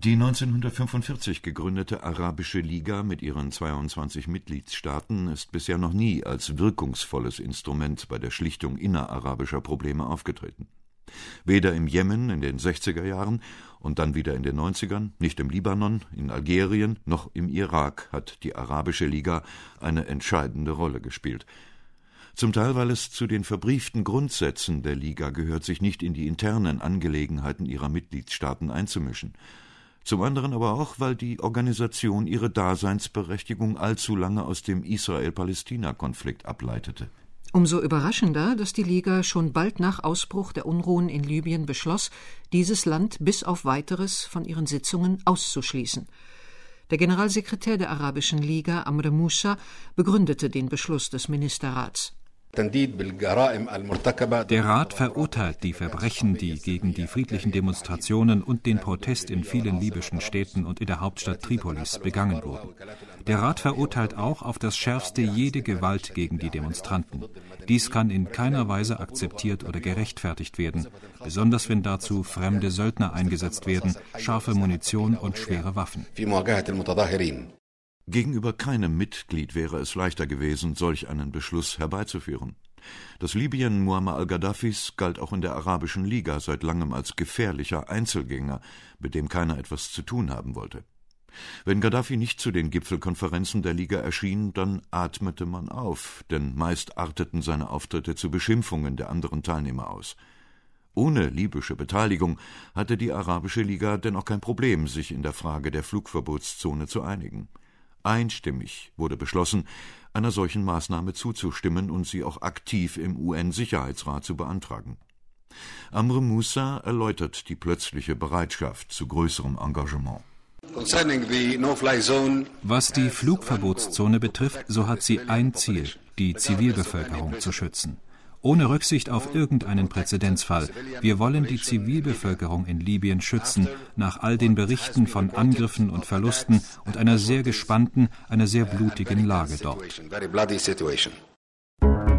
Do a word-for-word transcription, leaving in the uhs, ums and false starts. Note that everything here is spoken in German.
Die neunzehnhundertfünfundvierzig gegründete Arabische Liga mit ihren zweiundzwanzig Mitgliedstaaten ist bisher noch nie als wirkungsvolles Instrument bei der Schlichtung innerarabischer Probleme aufgetreten. Weder im Jemen in den sechziger Jahren und dann wieder in den neunzigern, nicht im Libanon, in Algerien noch im Irak hat die Arabische Liga eine entscheidende Rolle gespielt. Zum Teil, weil es zu den verbrieften Grundsätzen der Liga gehört, sich nicht in die internen Angelegenheiten ihrer Mitgliedstaaten einzumischen. Zum anderen aber auch, weil die Organisation ihre Daseinsberechtigung allzu lange aus dem Israel-Palästina-Konflikt ableitete. Umso überraschender, dass die Liga schon bald nach Ausbruch der Unruhen in Libyen beschloss, dieses Land bis auf Weiteres von ihren Sitzungen auszuschließen. Der Generalsekretär der Arabischen Liga, Amr Moussa, begründete den Beschluss des Ministerrats. Der Rat verurteilt die Verbrechen, die gegen die friedlichen Demonstrationen und den Protest in vielen libyschen Städten und in der Hauptstadt Tripolis begangen wurden. Der Rat verurteilt auch auf das Schärfste jede Gewalt gegen die Demonstranten. Dies kann in keiner Weise akzeptiert oder gerechtfertigt werden, besonders wenn dazu fremde Söldner eingesetzt werden, scharfe Munition und schwere Waffen. Gegenüber keinem Mitglied wäre es leichter gewesen, solch einen Beschluss herbeizuführen. Das Libyen Muammar al-Gaddafis galt auch in der Arabischen Liga seit langem als gefährlicher Einzelgänger, mit dem keiner etwas zu tun haben wollte. Wenn Gaddafi nicht zu den Gipfelkonferenzen der Liga erschien, dann atmete man auf, denn meist arteten seine Auftritte zu Beschimpfungen der anderen Teilnehmer aus. Ohne libysche Beteiligung hatte die Arabische Liga dennoch kein Problem, sich in der Frage der Flugverbotszone zu einigen. Einstimmig wurde beschlossen, einer solchen Maßnahme zuzustimmen und sie auch aktiv im U N-Sicherheitsrat zu beantragen. Amr Moussa erläutert die plötzliche Bereitschaft zu größerem Engagement. Was die Flugverbotszone betrifft, so hat sie ein Ziel, die Zivilbevölkerung zu schützen. Ohne Rücksicht auf irgendeinen Präzedenzfall. Wir wollen die Zivilbevölkerung in Libyen schützen, nach all den Berichten von Angriffen und Verlusten und einer sehr gespannten, einer sehr blutigen Lage dort.